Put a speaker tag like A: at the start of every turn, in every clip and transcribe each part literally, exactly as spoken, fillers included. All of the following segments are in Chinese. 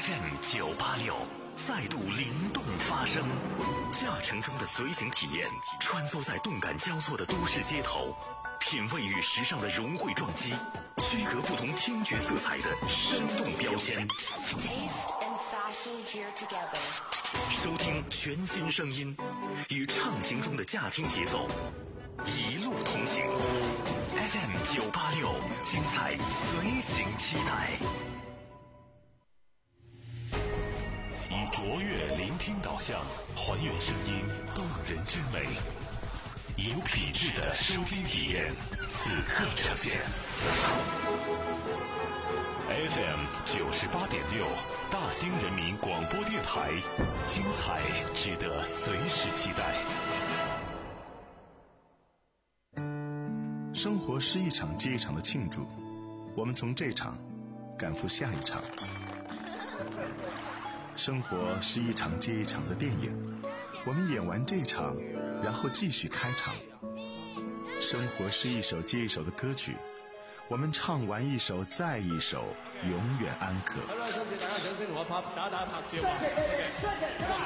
A: F M 九八六再度灵动发声，驾乘中的随行体验，穿梭在动感交错的都市街头，品味与时尚的融汇撞击，区隔不同听觉色彩的生动标签。收听全新声音，与畅行中的驾听节奏，一路同行。F M 九八六，精彩随行期待。以卓越聆听导向，还原声音动人之美，以有品质的收听体验，此刻呈现。F M 九十八点六，大兴人民广播电台，精彩值得随时期待。
B: 生活是一场接一场的庆祝，我们从这场赶赴下一场。生活是一场接一场的电影，我们演完这场，然后继续开场。生活是一首接一首的歌曲，我们唱完一首再一首，永远安可。
C: 好啦，想請大家掌聲同我拍打打拍照啊！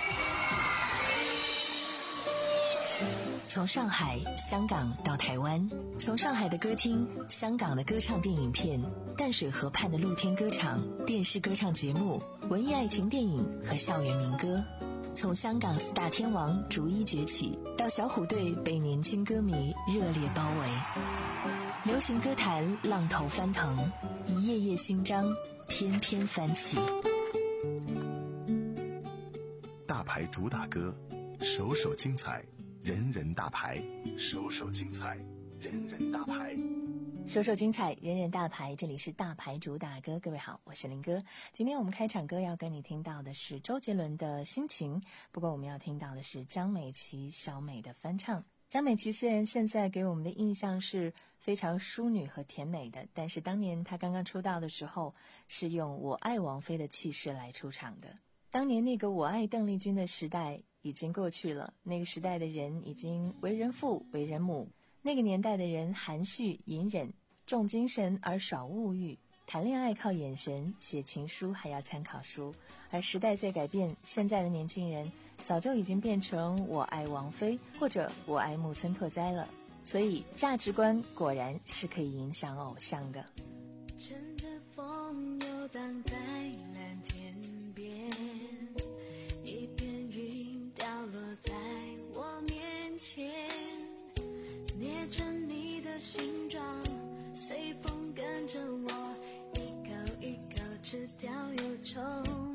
D: 從上海、香港到台灣，從上海的歌廳、香港的歌唱電影片、淡水河畔的露天歌場、電視歌唱節目、文藝愛情電影和校園民歌，從香港四大天王逐一崛起，到小虎隊被年輕歌迷熱烈包圍，流行歌壇浪頭翻騰，一頁頁新章翩翩翻起。
B: 大牌主打歌，首首精彩，人人大牌，首首精彩，人人大牌，
D: 首首精彩，人人大牌。这里是大牌主打歌，各位好，我是林哥。今天我们开场歌要跟你听到的是周杰伦的心情，不过我们要听到的是江美琪小美的翻唱。江美琪虽然现在给我们的印象是非常淑女和甜美的，但是当年她刚刚出道的时候是用我爱王菲的气势来出场的。当年那个我爱邓丽君的时代已经过去了，那个时代的人已经为人父为人母，那个年代的人含蓄隐忍，重精神而少物欲，谈恋爱靠眼神，写情书还要参考书。而时代在改变，现在的年轻人早就已经变成我爱王菲或者我爱木村拓哉了，所以价值观果然是可以影响偶像的。
E: 乘着风游荡在蓝天边，一片云掉落在我面前，捏着你的形状，随风跟着我一口一口吃掉忧愁，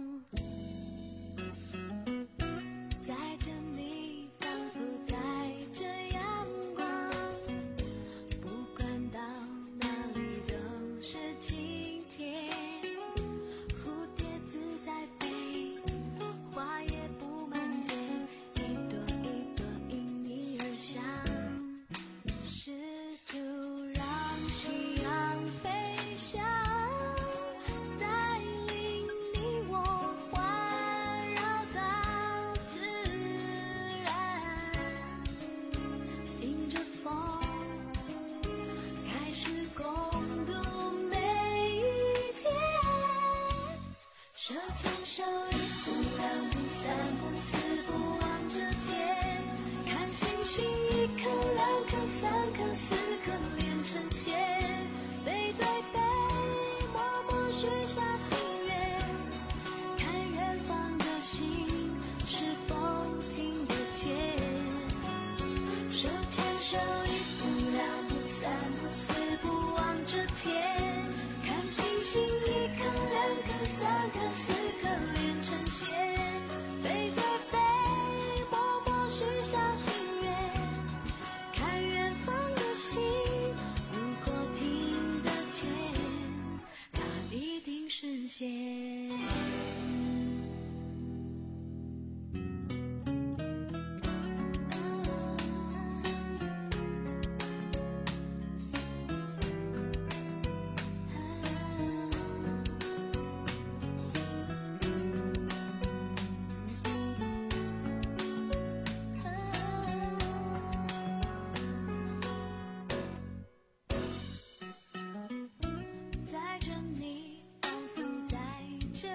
E: 载着你仿佛载着阳光，不管到哪里都是晴天，蝴蝶自在飞，花也布满天，一朵一朵因你而香，试图让夕阳飞翔，带领你我环绕到自然，迎着风开始共度每一天，手牵手一步两步三步四步望着天，看星星一颗两颗三颗四颗连成线，背对背默默许下心愿，看远方的心是否听得见，手牵手一步两步三步四步望着天，看星星一颗两颗三颗四颗连成线，背对背默默许下心愿，看远方的心如果听得见，它一定实现。载着你仿佛载着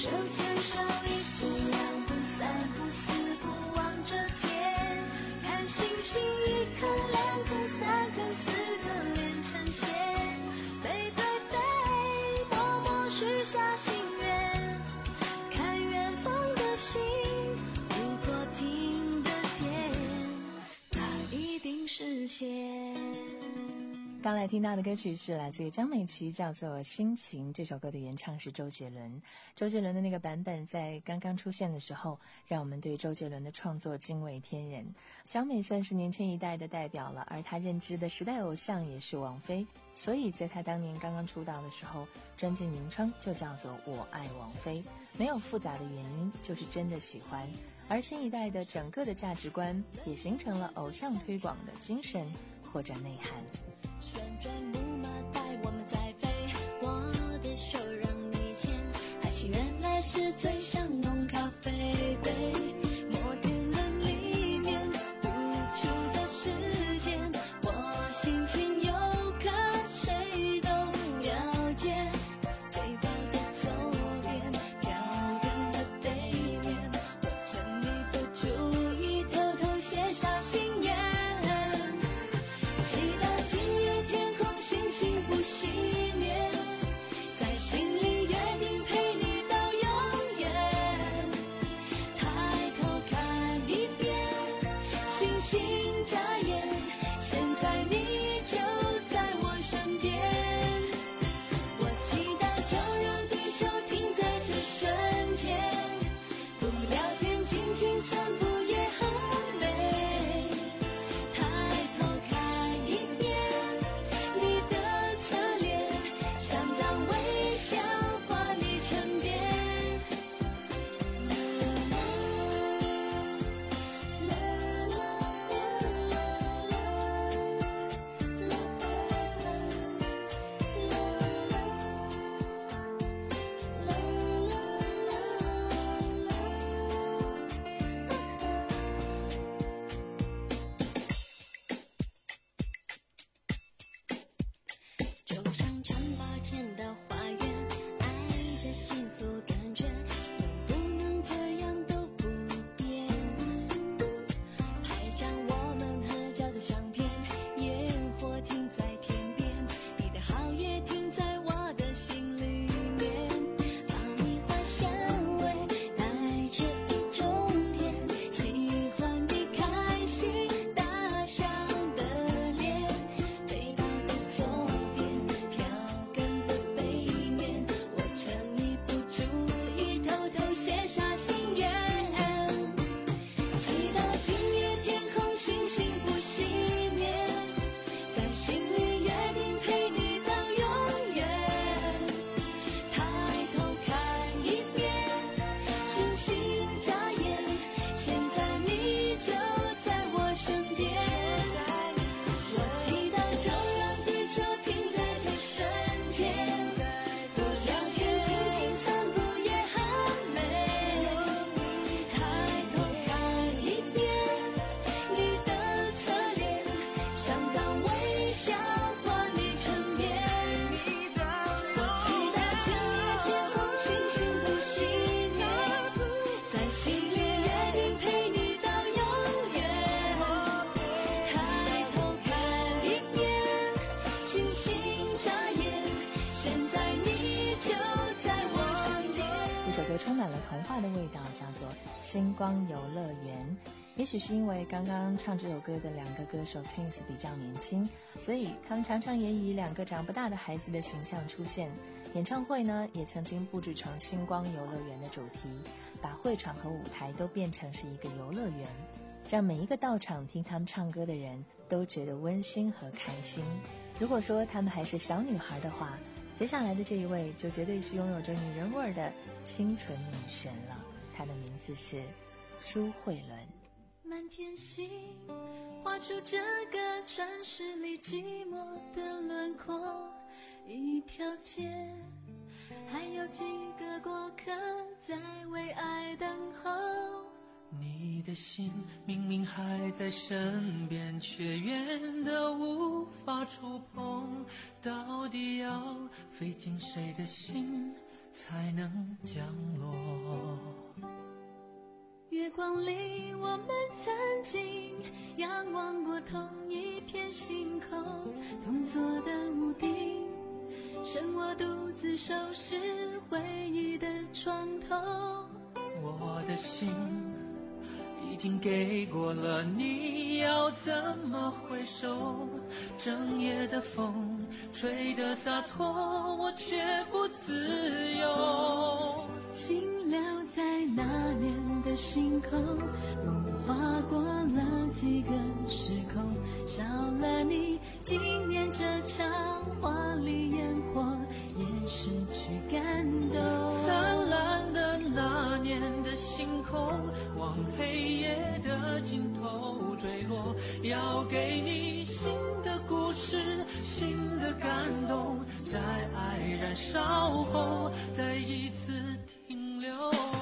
E: 手牵手，一步两步三步四步望着天，看星星一颗两颗三颗四颗连成线，背对背默默许下心愿，看远方的星，如果听得见，它一定实现。
D: 刚才听到的歌曲是来自于江美琪，叫做《心情》。这首歌的原唱是周杰伦。周杰伦的那个版本在刚刚出现的时候，让我们对周杰伦的创作惊为天人。小美算是年轻一代的代表了，而她认知的时代偶像也是王菲，所以在她当年刚刚出道的时候，专辑名称就叫做《我爱王菲》，没有复杂的原因，就是真的喜欢。而新一代的整个的价值观也形成了偶像推广的精神或者内涵。
E: 旋转木马带我们在飞，我的手让你牵，爱情原来是最像浓咖啡杯，摩天轮里面无助的时间，我心情有看谁都了解，背包的左边，飘远的背面，我趁你不注意偷偷写下心愿，期待今夜天空星星不熄灭，在心里约定陪你到永远，抬头看一遍，星星眨眼，现在你就在我身边，我期待就让地球停在这瞬间，不聊天静静散步也很美，抬头看一遍你的侧脸，想当微笑挂你唇边，走上城堡前的花园，爱着幸福感觉，能不能这样都不变？拍张我们合照的相片，烟火停在天边，你的好也停在我的心里面，爆米花香味带着一种甜，喜欢你开心大笑的脸，背包的左边，飘gần的背面，我趁你不注意偷偷写下心愿，期待今夜天空星星不熄灭，在心里约定陪你到永远，抬头看一遍，星星眨眼，现在你就在我身边，我期待就让地球停在这瞬间，不聊天静静散步也很美，抬头看一遍你的侧脸，想当微笑挂你唇边，我期待今夜天空星星不熄灭，在心里约定陪你到永远，抬头看一遍，星星眨眼，现在你就在我身边。
D: 这首歌充满了童话的味道，叫做《星光游乐园》。也许是因为刚刚唱这首歌的两个歌手 Twins 比较年轻，所以他们常常也以两个长不大的孩子的形象出现。演唱会呢，也曾经布置成星光游乐园的主题，把会场和舞台都变成是一个游乐园，让每一个到场听他们唱歌的人都觉得温馨和开心。如果说他们还是小女孩的话，接下来的这一位就绝对是拥有着女人味儿的清纯女神了。她的名字是苏慧伦。
E: 满天星画出这个城市里寂寞的轮廓，一条街还有几个过客在为爱等候，
F: 你的心明明还在身边，却远得无法触碰，到底要费尽谁的心才能降落。
E: 月光里我们曾经仰望过同一片星空，同座的屋顶，剩我独自收拾回忆的床头。
F: 我的心已经给过了你，要怎么回首？整夜的风吹得洒脱，我却不自由。
E: 心留在那年的星空，梦划过了几个时空，少了你，今年这场华丽烟火也失去感动。
F: 灿烂的那年的星空，往黑夜的尽头坠落，要给你新的故事，新的感动，在爱燃烧后再一次停留。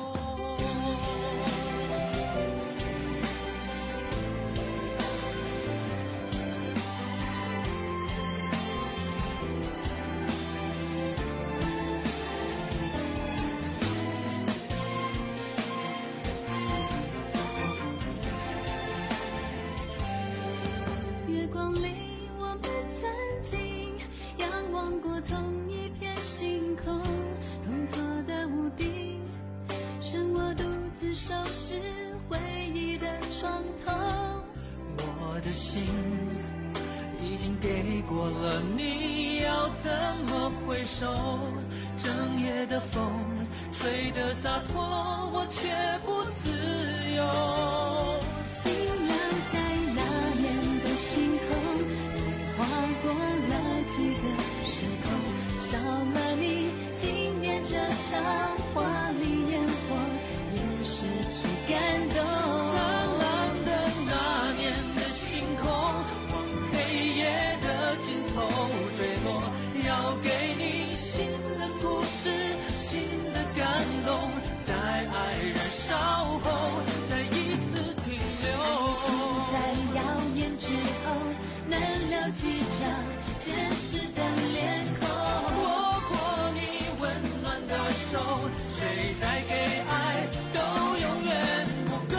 E: 月光里我们曾经仰望过同一片星空，同座的屋顶，剩我独自收拾回忆的床头。
F: 我的心已经给过了你，要怎么回首？整夜的风吹得洒脱，我却不自由。
E: 心留在那年的星空，划过了几个时空，少了你，今年这场华丽烟火也失去感动。
F: 灿烂的那年的星空，往黑夜的尽头坠落，要给你新的故事，新的感动，在爱燃烧后再一次停留。
E: 爱情在耀眼之后，能留几张真实的脸孔。
F: 握过你温暖的手，谁再给爱都永远不够。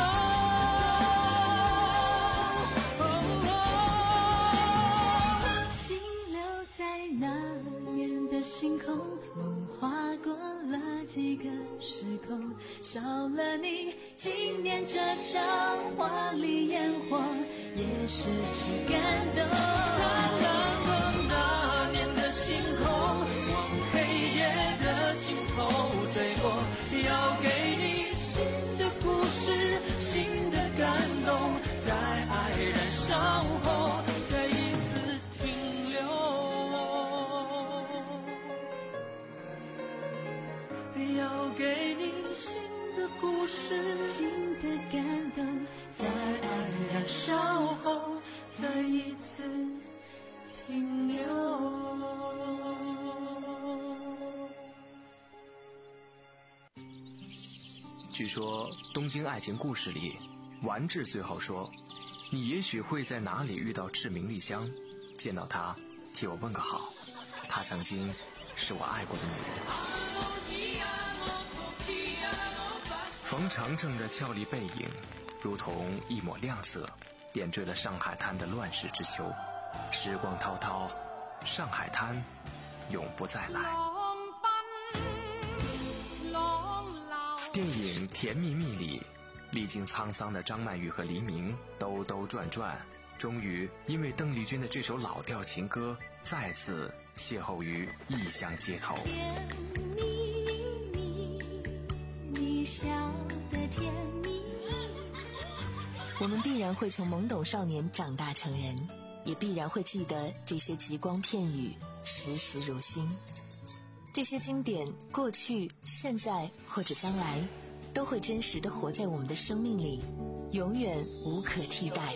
E: 心留在那年的星空，梦划过了几个时空，少了你，今年这场华丽烟火也失去感动。
F: 灿烂的那年的星空，往黑夜的尽头坠落，要给你新的故事，新的感动，在爱燃烧后再一次停留。要给你新的故事，
E: 新的感动，在爱燃烧后再一次停留。
G: 据说《东京爱情故事》里，丸治最后说：“你也许会在哪里遇到志明丽香，见到她，替我问个好。她曾经是我爱过的女人。”冯程程的俏丽背影，如同一抹亮色，点缀了上海滩的乱世之秋。时光滔滔，上海滩永不再来。电影《甜蜜蜜》里，历经沧桑的张曼玉和黎明兜兜转转，终于因为邓丽君的这首老调情歌，再次邂逅于异乡街头。
E: 甜蜜蜜，你笑得甜蜜。
D: 我们必然会从懵懂少年长大成人，也必然会记得这些极光片语，时时如新。这些经典，过去、现在或者将来，都会真实地活在我们的生命里，永远无可替代。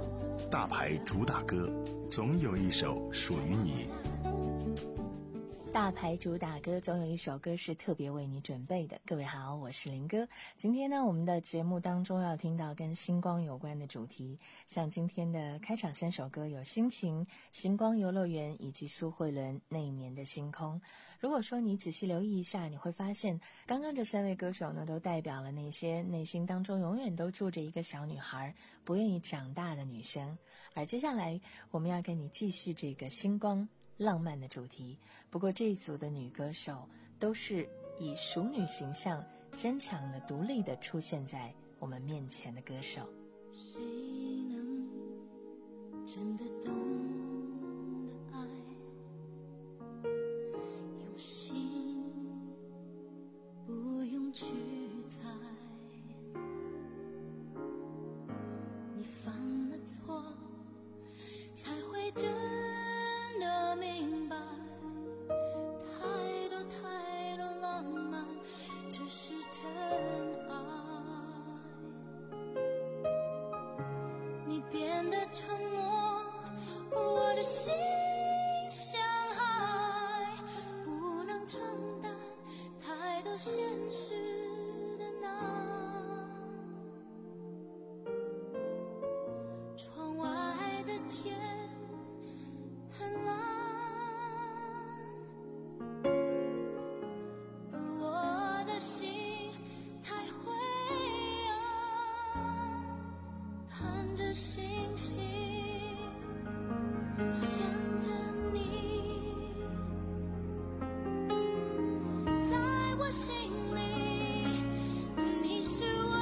B: 大牌主打歌，总有一首属于你。
D: 大牌主打歌，总有一首歌是特别为你准备的。各位好，我是林哥。今天呢，我们的节目当中要听到跟星光有关的主题，像今天的开场三首歌有心情、星光游乐园以及苏慧伦那一年的星空。如果说你仔细留意一下，你会发现刚刚这三位歌手呢，都代表了那些内心当中永远都住着一个小女孩，不愿意长大的女生。而接下来我们要跟你继续这个星光浪漫的主题，不过这一组的女歌手都是以熟女形象坚强的独立的出现在我们面前的歌手。
E: 谁能真的懂得爱，用心不用去猜，你犯了错才会真的明白，太多太多浪漫只是真爱，你变得沉默，我的心像海，不能承担太多现实的难，窗外的天很蓝，而我的心太灰暗，看着星星，想着你，在我心里你是唯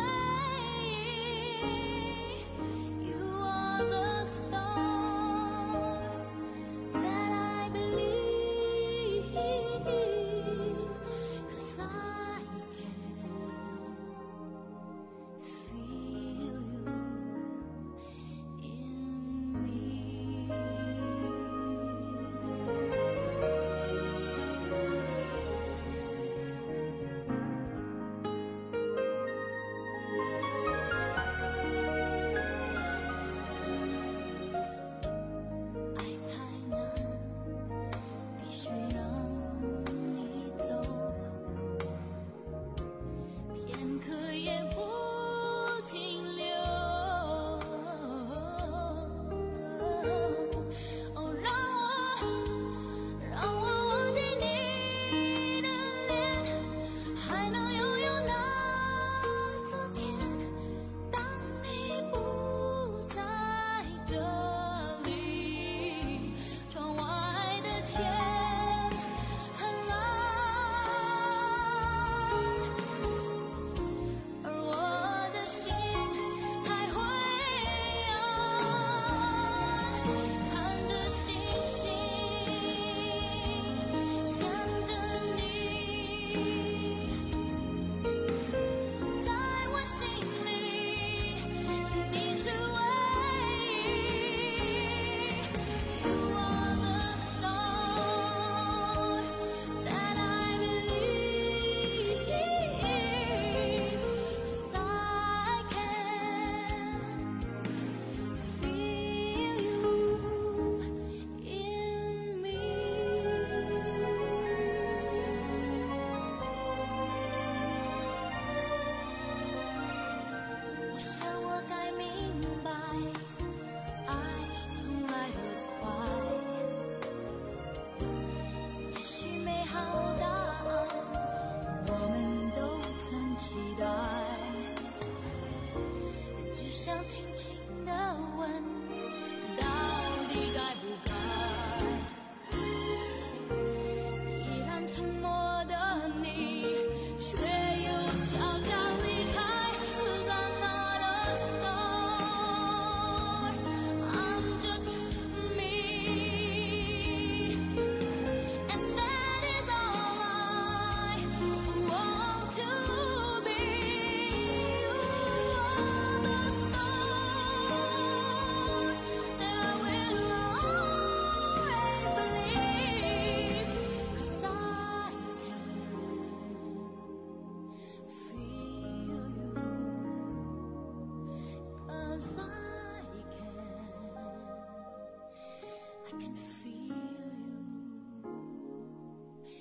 E: 一 You are the star that I believe, 'cause I can feel you in me. 爱太难，必须让你走，片刻也不停留。哦，让我，让我忘记你的脸，还能拥有那昨天。当你不在这里，窗外的天很蓝，而我的心太灰暗，看着星星，想着你，在我心里你是唯一 You are the star that I believe, 'cause I can feel you in me. 我想我该明白，爱从来得快，也许美好答案我们都曾期待，只想轻轻地问，到底该不该？依然沉默的你，却又悄悄离开。'Cause I'm not a star, I'm just me, and that is all I want to be. You are the star that I will always believe, 'cause I can feel you, 'cause I can, I can feel you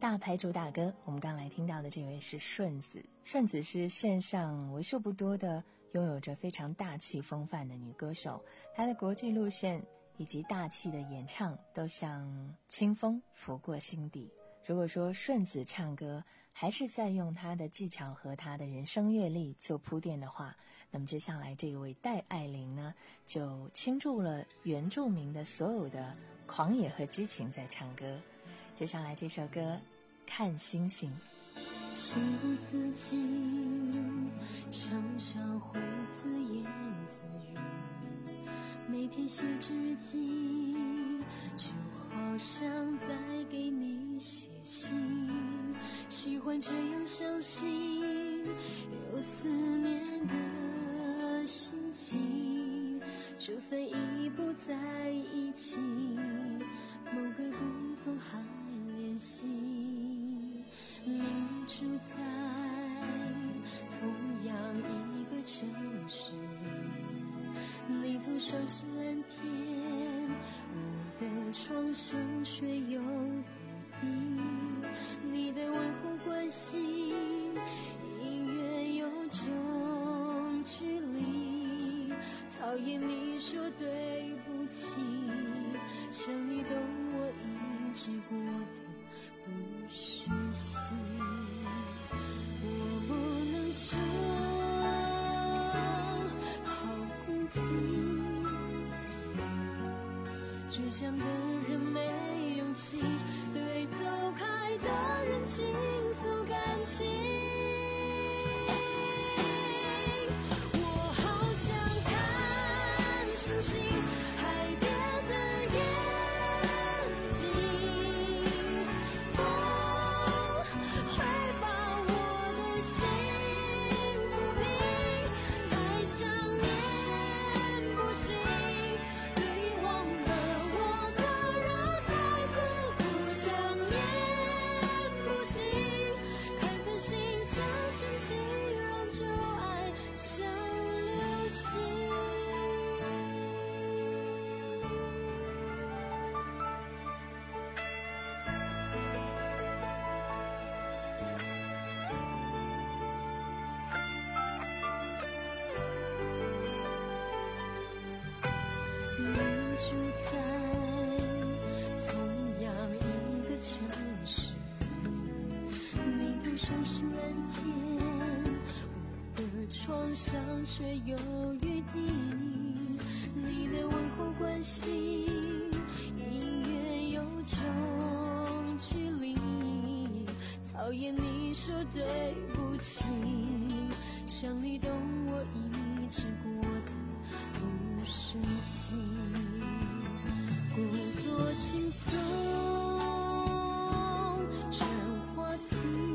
D: 大牌主打歌，我们刚来听到的这位是顺子。顺子是线上为数不多的拥有着非常大气风范的女歌手，她的国际路线以及大气的演唱都像清风拂过心底。如果说顺子唱歌还是在用她的技巧和她的人生阅历做铺垫的话，那么接下来这一位戴爱玲呢，就倾注了原住民的所有的狂野和激情在唱歌。接下来这首歌《看星星》。
E: 情不自禁，常常会自言自语，每天写着日记，就好像在给你写信，喜欢这样相信，有思念的心情，就算已不在一起，某个部分还联系。你住在同样一个城市里，你头上是蓝天，我的窗上却有雨滴，你的问候关心隐约有种距离，讨厌你说对不起，想你懂我一直过的不学习，我不能说好孤寂，倔强的人没勇气对走开的人倾诉感情，我好想看星星，海边的眼睛，风会把我的心抚平，太想念不行，对忘了我的人太苦苦想念不行，看看星下真情，让旧爱像流星。你住在同样一个城市里，你头上是蓝天，我的窗上却有雨滴，你的问候关心隐约有种距离，讨厌你说对不起，想你懂我一直过的不顺气，故作轻松转话题，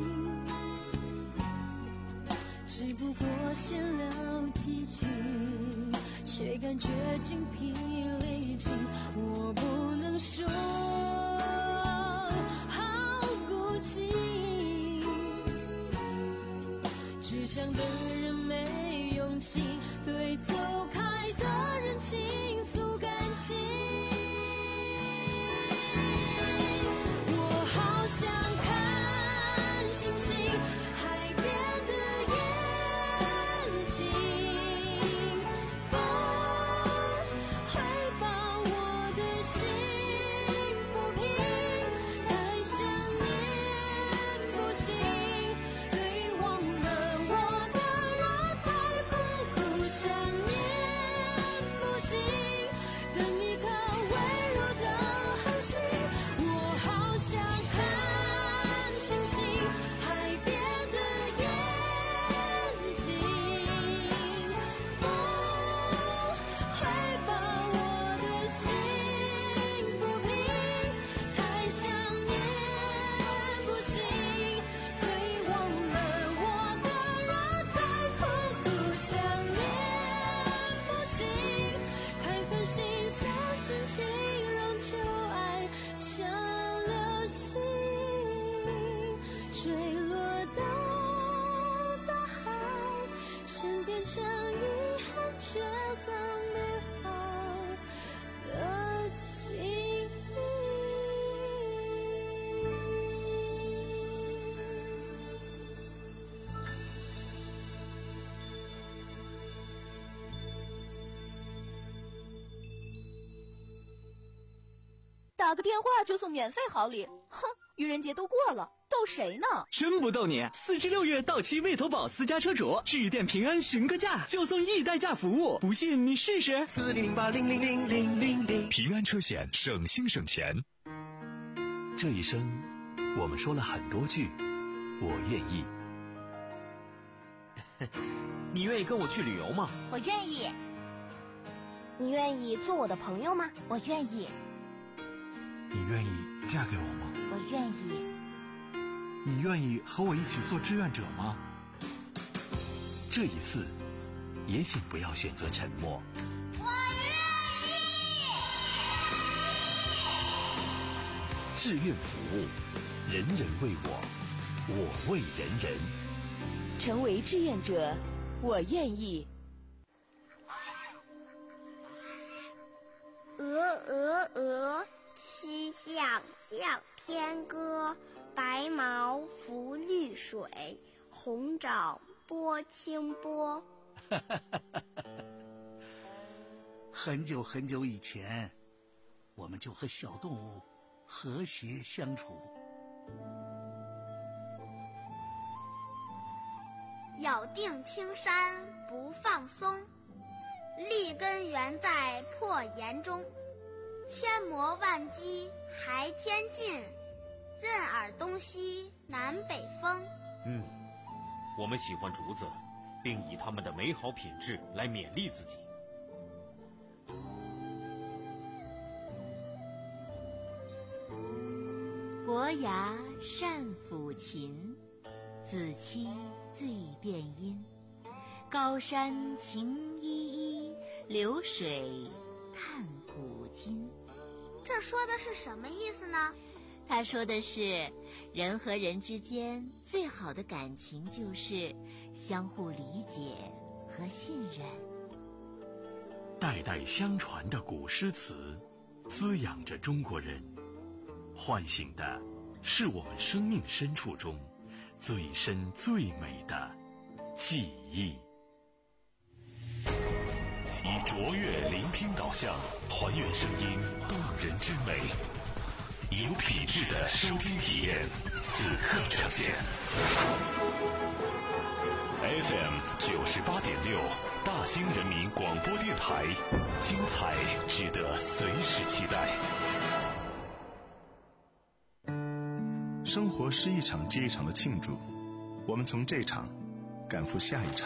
E: 只不过闲聊几句，却感觉精疲力尽，我不能说好孤寂，倔强的人没勇气对走开的人倾诉感情，我好想看星星，海边的眼睛，风会把我的心抚平，太想念不行，对忘了我的人太苦苦想念不行，等一颗微弱的恒星，我好想看星星，海边的眼睛，风会把我的心抚平，太想念不行，对忘了我的人太苦苦想念不行，看看星下真情，让旧爱像流星坠落到大海，身变成遗憾，却很美好的记忆。
H: 打个电话就送免费好礼，哼，愚人节都过了，逗谁呢？
I: 真不逗你，四至六月到期魏投保私家车主，致电平安询个价，就送易代驾服务，不信你试试。
J: 四零零八零零零零零零，
A: 平安车险，省心省钱。这一生，我们说了很多句“我愿意”。
C: 你愿意跟我去旅游吗？
K: 我愿意。你愿意做我的朋友吗？我愿意。
L: 你愿意嫁给我吗？
K: 我愿意。
L: 你愿意和我一起做志愿者吗？
A: 这一次，也请不要选择沉默。
K: 我愿
A: 意。志愿服务，人人为我，我为人人。
H: 成为志愿者，我愿意。
M: 鹅鹅鹅，曲项向天歌。白毛浮绿水，红掌拨清波。
N: 很久很久以前，我们就和小动物和谐相处。
M: 咬定青山不放松，立根原在破岩中。千磨万击还坚劲，任尔东西南北风。
C: 嗯，我们喜欢竹子，并以它们的美好品质来勉励自己。
O: 伯牙善抚琴，子期最辨音。高山晴依依，流水看古今。
M: 这说的是什么意思呢？
O: 他说的是，人和人之间最好的感情就是相互理解和信任。
A: 代代相传的古诗词，滋养着中国人，唤醒的是我们生命深处中最深最美的记忆。以卓越聆听导向，还原声音动人之美。有品质的收听体验，此刻呈现。F M 九十八点六，大兴人民广播电台，精彩值得随时期待。
B: 生活是一场接一场的庆祝，我们从这场赶赴下一场。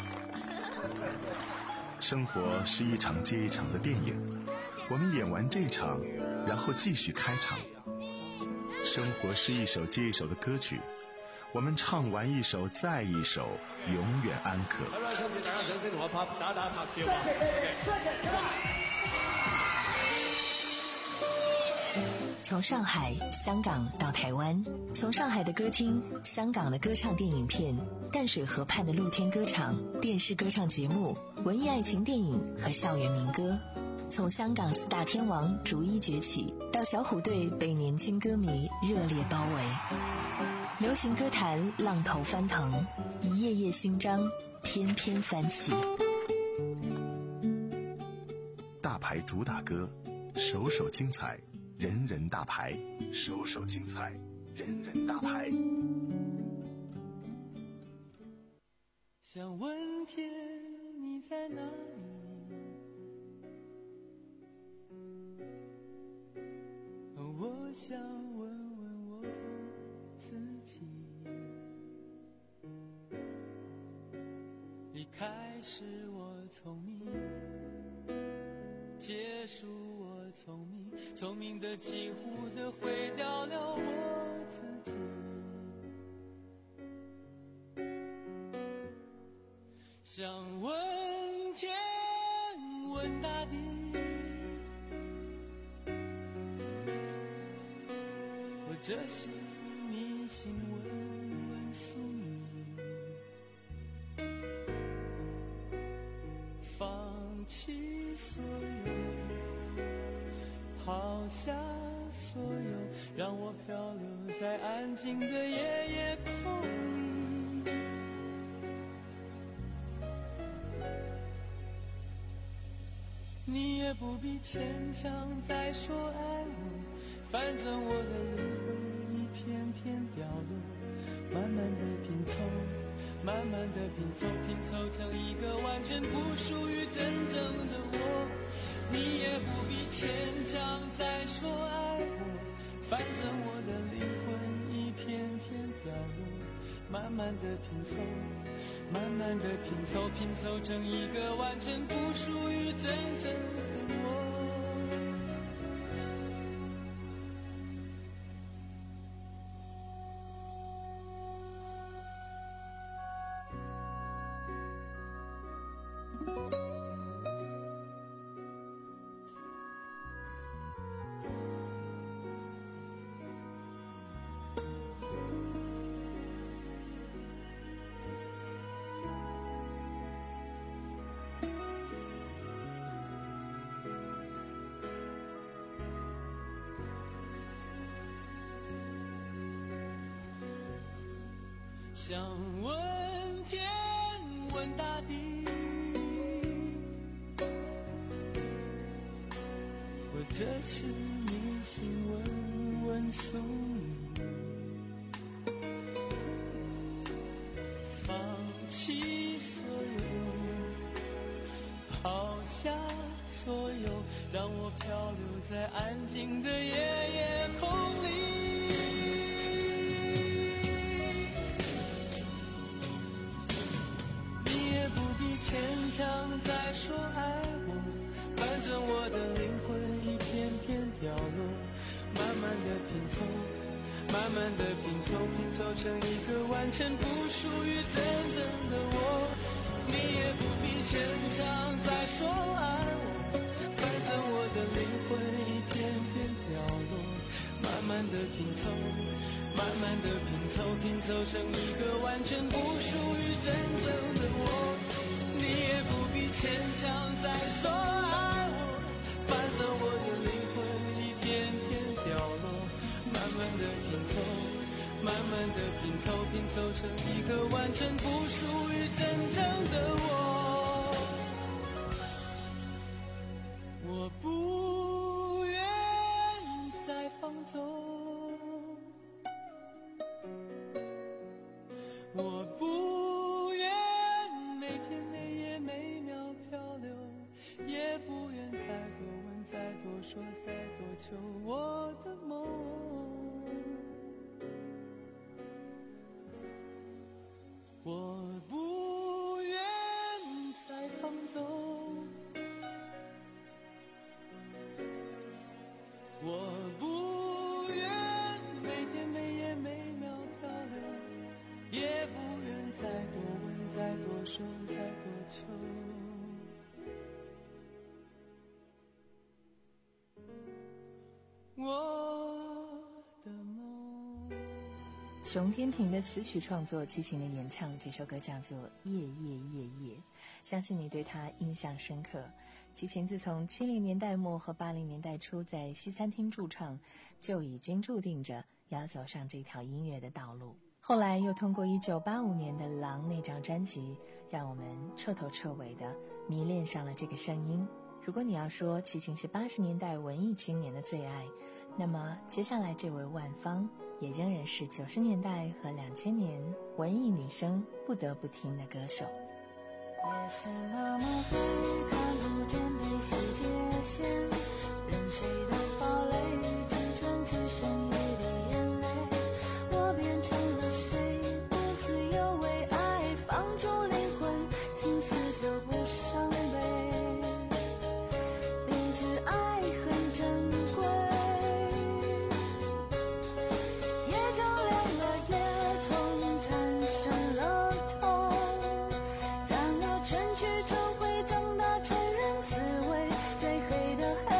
B: 生活是一场接一场的电影，我们演完这场，然后继续开场。生活是一首接一首的歌曲，我们唱完一首再一首，永遠安可。
C: 好啦，今次大家掌聲同我拍打打拍照啊！
D: 从上海、香港到台湾，从上海的歌厅、香港的歌唱电影片、淡水河畔的露天歌场、电视歌唱节目、文艺爱情电影和校园民歌，从香港四大天王逐一崛起，到小虎队被年轻歌迷热烈包围，流行歌坛浪头翻腾，一页页新章翩翩翻起。
B: 大牌主打歌，首首精彩，人人大牌，首首精彩，人人大牌。
F: 想问天你在哪里？我想问问我自己。离开是我聪明，结束我聪明，聪明的几乎的毁掉了我自己。想问天问大地，或者是迷信问问宿命，放弃所有，抛下所有，让我漂流在安静的夜夜空里。你也不必牵强再说爱我，反正我的灵魂一片片掉落，慢慢的拼凑，慢慢的拼凑，拼凑成一个完全不属于真正的我。你也不必牵强再说爱我，反正我的灵魂一片片掉落，慢慢的拼凑，慢慢的拼凑，拼凑成一个完全不属于真正的我。想问天问大地，或者是迷信问问宿命，放弃所有，抛下所有，让我漂流在安静的夜夜空里。牵强再说爱我，反正我的灵魂一片片掉落，慢慢的拼凑，慢慢的拼凑，拼凑成一个完全不属于真正的我。你也不必牵强再说爱我，反正我的灵魂一片片掉落，慢慢的拼凑，慢慢的拼凑，拼凑成一个完全不属于真正的我。你也不必牵强再说爱我，反正我的灵魂一片片掉落，慢慢的拼凑，慢慢的拼凑，拼凑成一个完全不属于真正的我。我不愿再放纵，我不愿每天每夜每秒漂流，也不愿再多问再多说再多求我的梦。我不愿再放纵，我不愿每天每夜每秒漂流，也不愿再多问再多说再多求我的梦。
D: 熊天平的词曲创作，齐秦的演唱，这首歌叫做《夜夜夜夜》，相信你对他印象深刻。齐秦自从七零年代末和八零年代初在西餐厅驻唱，就已经注定着要走上这条音乐的道路。后来又通过一九八五年的《狼》那张专辑，让我们彻头彻尾的迷恋上了这个声音。如果你要说齐秦是八十年代文艺青年的最爱，那么接下来这位万芳也仍然是九十年代和两千年文艺女生不得不听的歌手。
E: 夜是那么黑，看不见悲喜界限，任谁都堡垒，青春只剩一滴眼泪，我变成了谁，不自由为爱放逐灵魂，心思就不伤悲，明知爱很珍贵，夜照亮了夜痛，产生了痛，然而春去春会长大成人思维，最黑的黑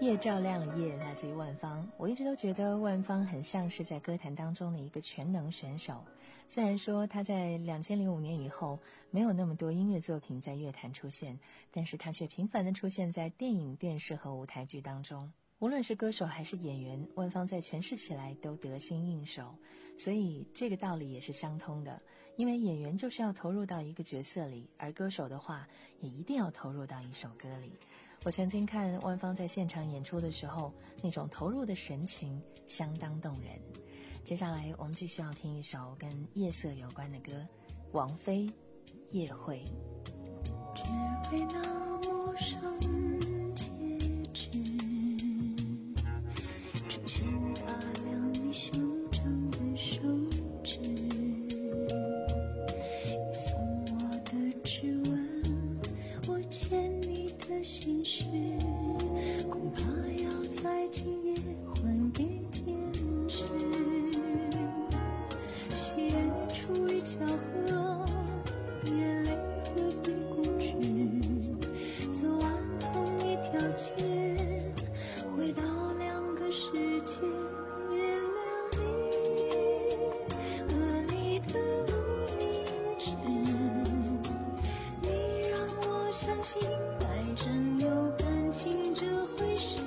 D: 夜照亮了夜，来自于万芳。我一直都觉得万芳很像是在歌坛当中的一个全能选手。虽然说他在两千零五年以后没有那么多音乐作品在乐坛出现，但是他却频繁地出现在电影、电视和舞台剧当中。无论是歌手还是演员，万芳在诠释起来都得心应手。所以这个道理也是相通的，因为演员就是要投入到一个角色里，而歌手的话也一定要投入到一首歌里。我曾经看万芳在现场演出的时候，那种投入的神情相当动人。接下来我们继续要听一首跟夜色有关的歌，王菲《夜会》。
E: 只为那陌生戒指，出现大量你修长的手指，你送我的指纹，我牵你的心事，恐怕要在今夜还给天使。写出一巧合，眼泪何必固执，走完同一条街，回到两个世界，原谅你和你的无名指，你让我相信爱真有感情这回事。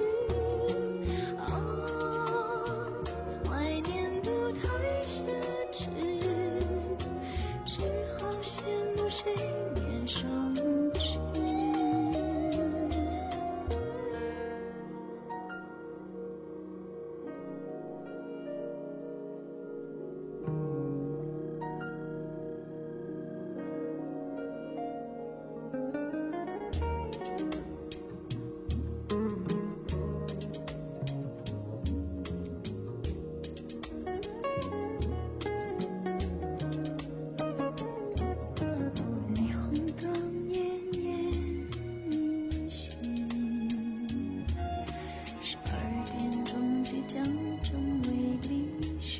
E: 怀念都太奢侈，只好羡慕谁年少无知。霓虹灯奄奄一息，十二点钟即将成为历史。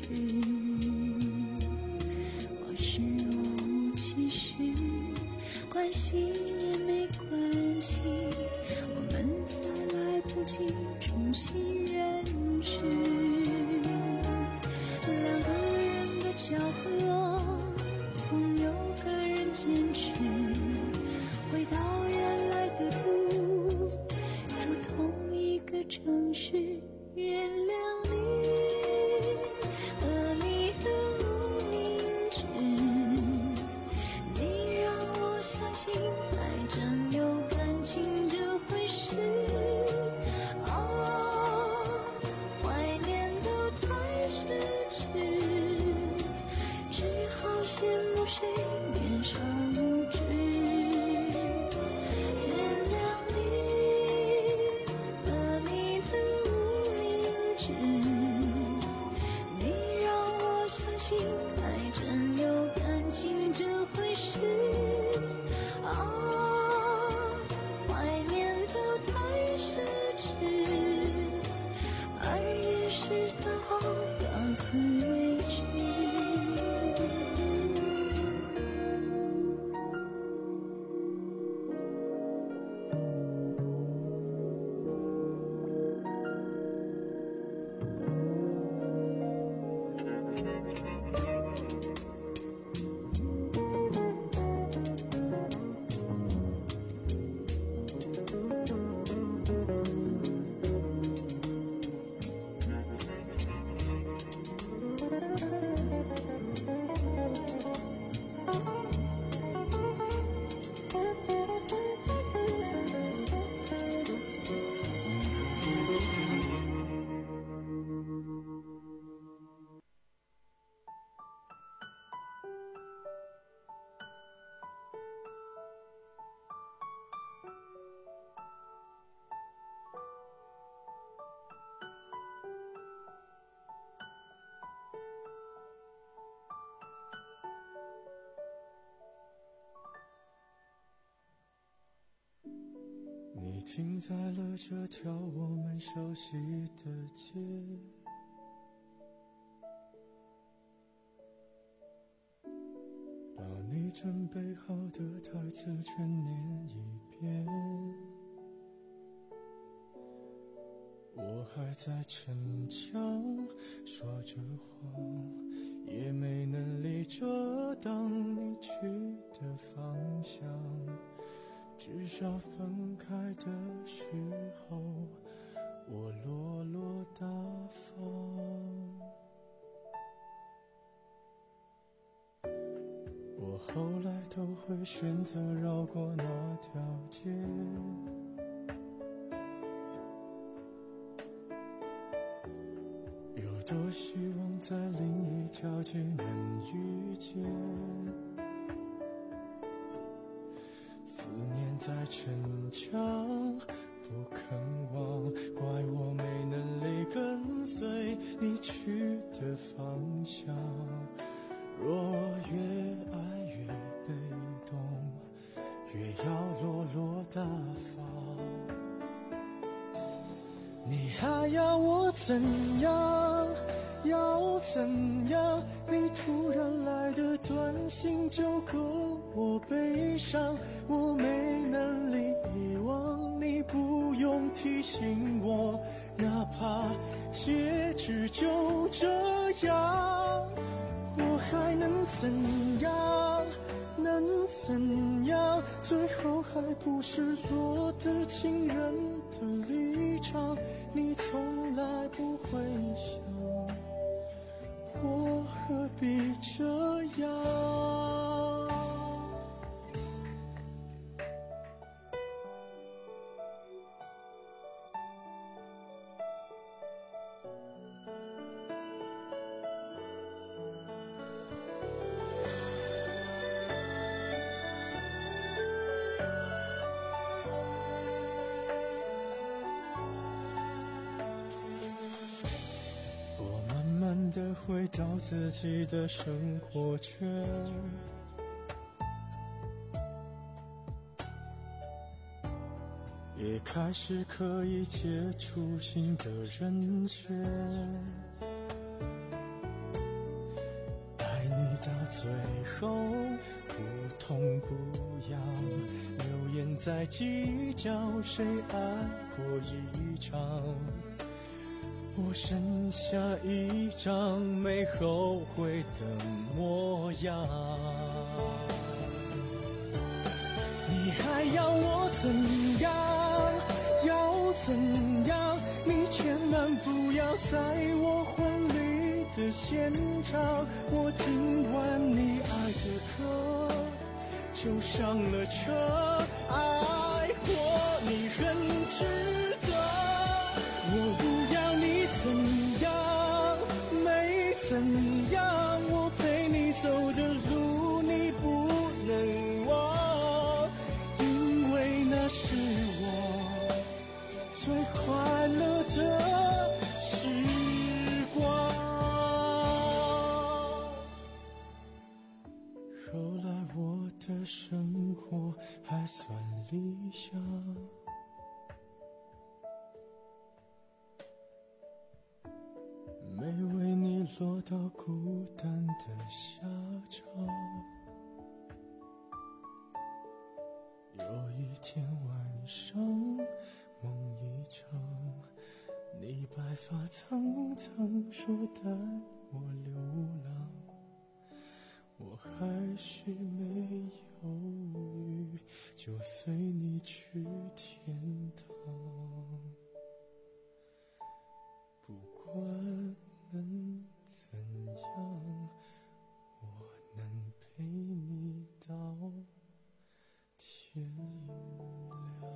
E: 我视若无其事，关系也没关系，我们才来不及重新认识。两个人的巧合，总有个人坚持，回到原来的路，住同一个城市，原谅你和你的无名指，你让我相信爱真有感情这回事。啊，怀念都太奢侈，只好羡慕谁年少无知。原谅你和你的无名指，你让我相信爱真有感情这回事。啊，怀念都太奢侈，二月十三号到此为止。
P: 你停在了这条我们熟悉的街，把你准备好的台词全念一遍。 我还在逞强说着谎，也没能力遮挡你去的方向，至少分开的时候我落落大方。我后来都会选择绕过那条街，有多希望在另一条街能遇见，思念在逞强不肯忘，怪我没能力跟随你去的方向，若越爱越被动，越要落落大方。你还要我怎样？要怎样？你突然来的短信就够我悲伤，我没能力遗忘，你不用提醒我，哪怕结局就这样，我还能怎样？能怎样？最后还不是落得情人的立场，你从来不会想，我何必这样？的回到自己的生活圈，也开始可以接触新的人选，爱你到最后不痛不痒，流言在计较谁爱过一场，我剩下一张没后悔的模样。你还要我怎样？要怎样？你千万不要在我婚礼的现场，我听完你爱的歌就上了车，爱过你很值得，我不要你怎样，没怎样，我陪你走的路你不能忘，因为那是我最快乐的时光。后来我的生活还算理想，没为你落到孤单的下场。有一天晚上梦一场，你白发苍苍说带我流浪，我还是没犹豫就随你去天堂，不管能怎样，我能陪你到天亮。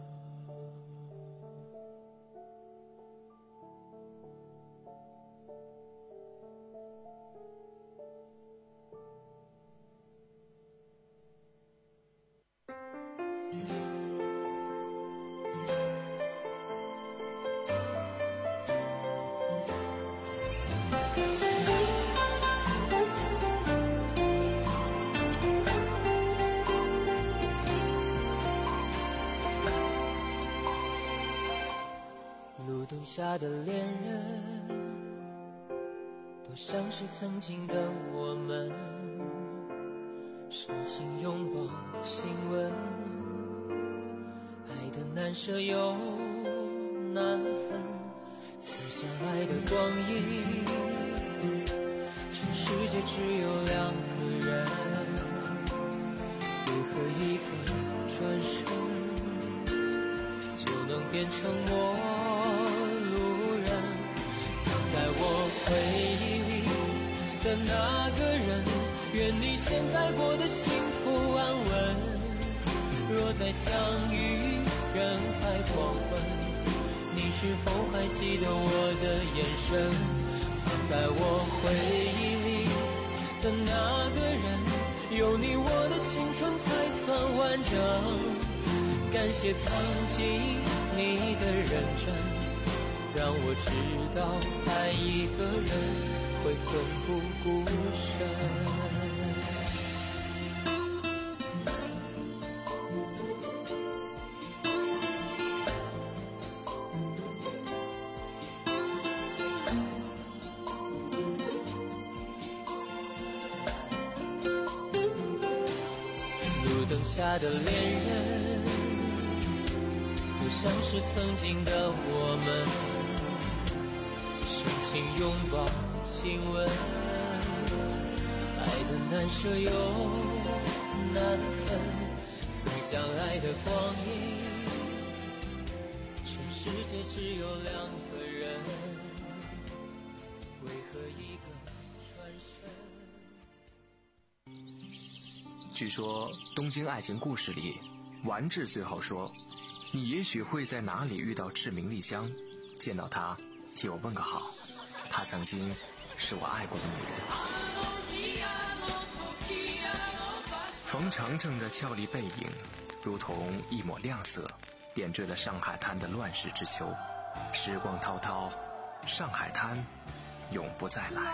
F: 路灯下的恋人，都像是曾经的我们，深情拥抱亲吻，爱的难舍又难分， 曾相爱的光阴，全世界只有两个人，为何一个转身就能变成陌路人？藏在我回忆里的那个人，愿你现在过得幸福安稳。若再相遇人海黄昏，你是否还记得我的眼神？藏在我回忆里的那个人，有你我的青春才算完整。感谢曾经你的认真，让我知道爱一个人会奋不顾身。路灯下的恋人，多像是曾经的我们，深情拥抱亲吻，爱的难舍又难分。曾相爱的光阴，全世界只有两个人，为何一个转身？
G: 据说《东京爱情故事》里，丸治最后说：“你也许会在哪里遇到志明丽香，见到她，替我问个好。她曾经是我爱过的女人。”冯程程的俏丽背影，如同一抹亮色，点缀了上海滩的乱世之秋。时光滔滔，上海滩永不再来。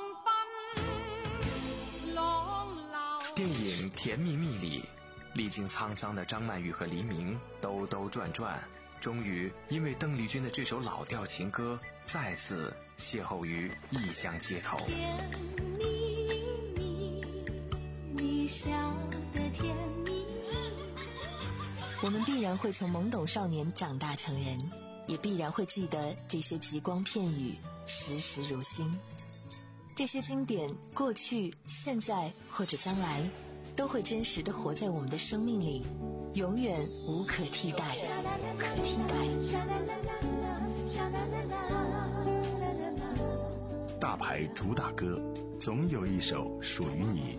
G: 电影《甜蜜蜜》里，历经沧桑的张曼玉和黎明兜兜转转，终于因为邓丽君的这首老调情歌，再次邂逅于异乡街头。
E: 甜蜜蜜，你笑得甜蜜。
D: 我们必然会从懵懂少年长大成人，也必然会记得这些极光片语，时时如新。这些经典，过去、现在或者将来，都会真实地活在我们的生命里，永远无可替代。
B: 大牌主打歌，总有一首属于你。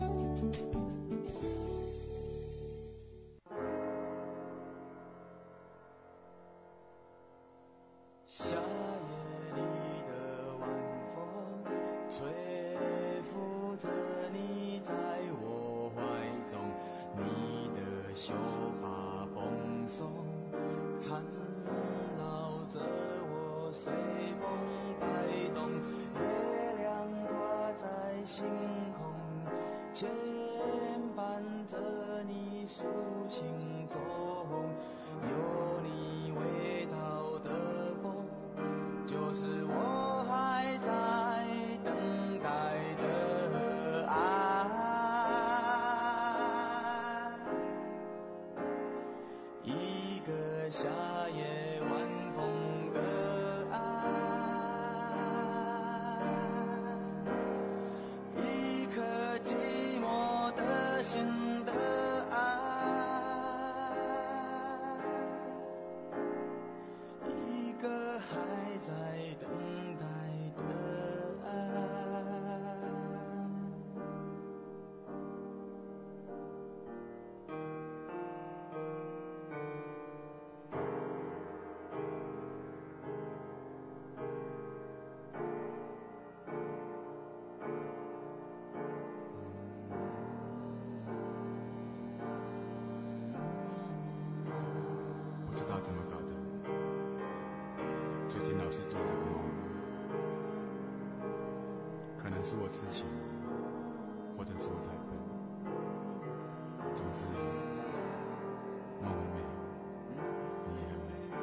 Q: 秀发蓬松，缠绕着我随风摆动，月亮挂在星空，牵绊着你抒情中，有你味道的风，就是我还在等待的爱。一个夏夜晚风的爱，一颗寂寞的心的爱，一个还在等待的爱。
R: 不知道怎么搞的，最近老是做这个梦，可能是我痴情，或者是我太笨。总之，梦很美，你也很美。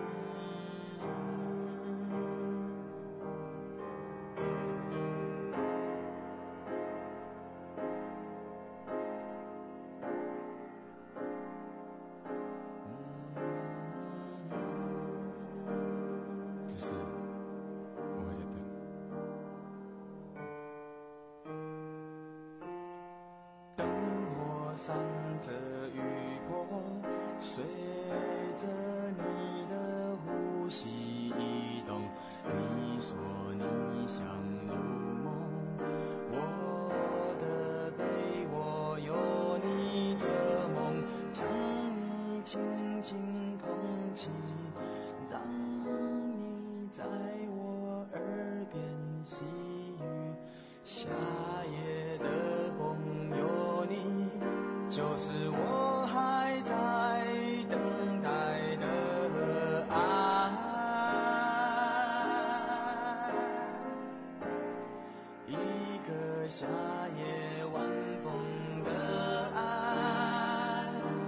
Q: 闪着雨波，随着你的呼吸移动。你说你想入梦，我的背我有你的梦，将你轻轻捧起，让你在我耳边细语。夏夜的风有你，就是我还在等待的爱。一个夏夜晚风的爱，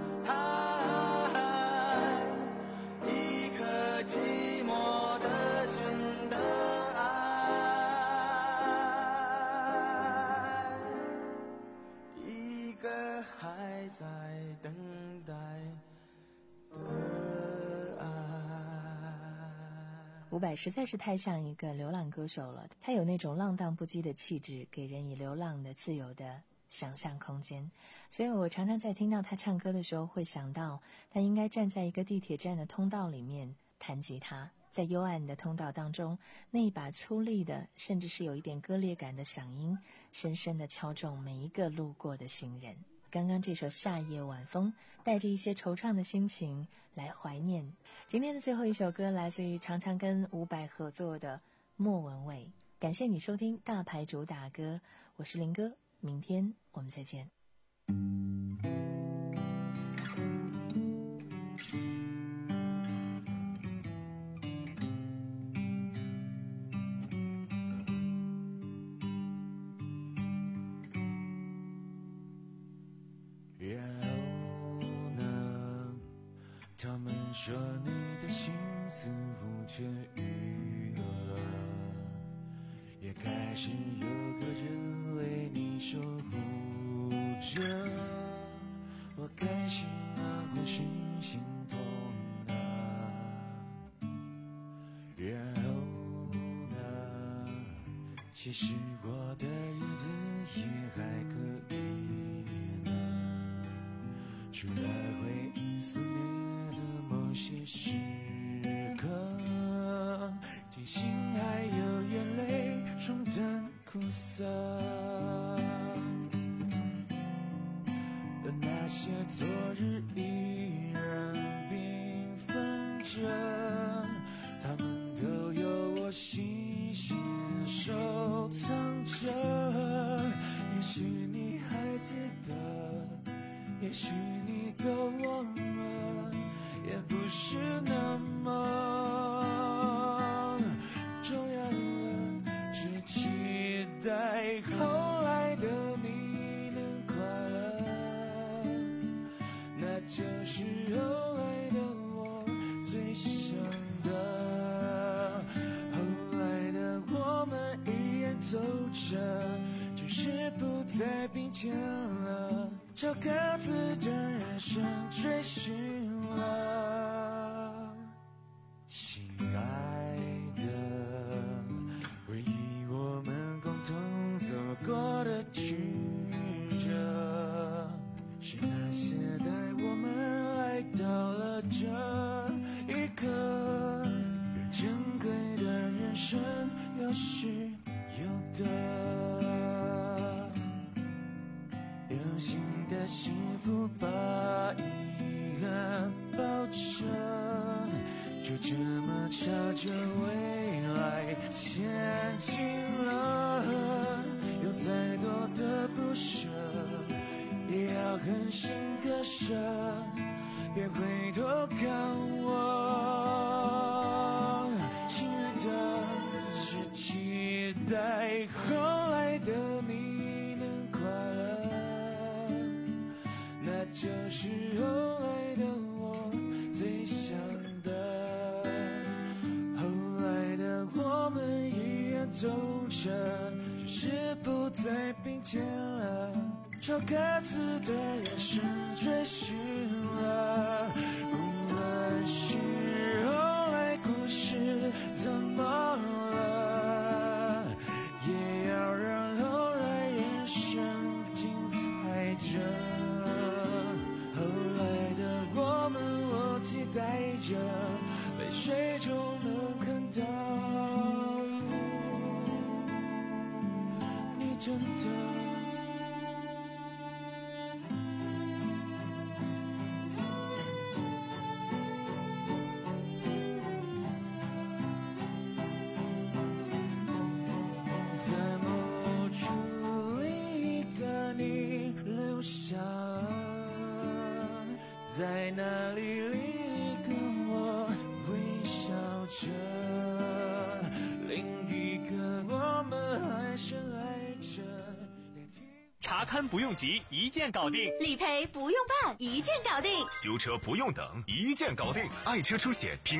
Q: 一颗寂寞的寻的爱，一个还在等待的爱。
D: 伍佰实在是太像一个流浪歌手了，他有那种浪荡不羁的气质，给人以流浪的自由的想象空间。所以我常常在听到他唱歌的时候，会想到他应该站在一个地铁站的通道里面弹吉他，在幽暗的通道当中，那一把粗粝的甚至是有一点割裂感的嗓音，深深地敲中每一个路过的行人。刚刚这首夏夜晚风带着一些惆怅的心情来怀念。今天的最后一首歌来自于常常跟伍佰合作的莫文蔚。感谢你收听大牌主打歌，我是林哥，明天我们再见。
P: 他们说你的心似乎痊愈了，也开始有个人为你守护着。我开心啊，或是心痛啊，然后呢，其实我的日子也还可以呢，除了回忆思念某些时刻，庆幸还有眼泪冲淡苦涩，而那些昨日依然缤纷着，他们都有我细心收藏着。也许你还记得，也许你都忘了，也不是那么重要了，只期待后来的你能快乐，那就是后来的我最想的。后来的我们依然走着，只是不再并肩了，朝各自的人生追寻了。亲爱的，回忆我们共同走过的曲折，是那些带我们来到了这一刻，让珍贵的人生有失有得，有新的幸福把遗憾抱着，就这么朝着未来前进了。有再多的不舍，也要狠心割舍，别回头看我，亲爱的，只期待后来的你能快乐，那就是后来的我最想的。后来的我们依然走着，只是不再并肩了，朝各自的人生追寻了。无论是后来故事怎么了，也要让后来人生精彩着。 着，泪水就能看到你真的。在哪里你跟我微笑着，另一个我们还深爱着。
S: 查勘不用急，一键搞定；
H: 理赔不用办，一键搞定；
A: 修车不用等，一键搞定。爱车出险。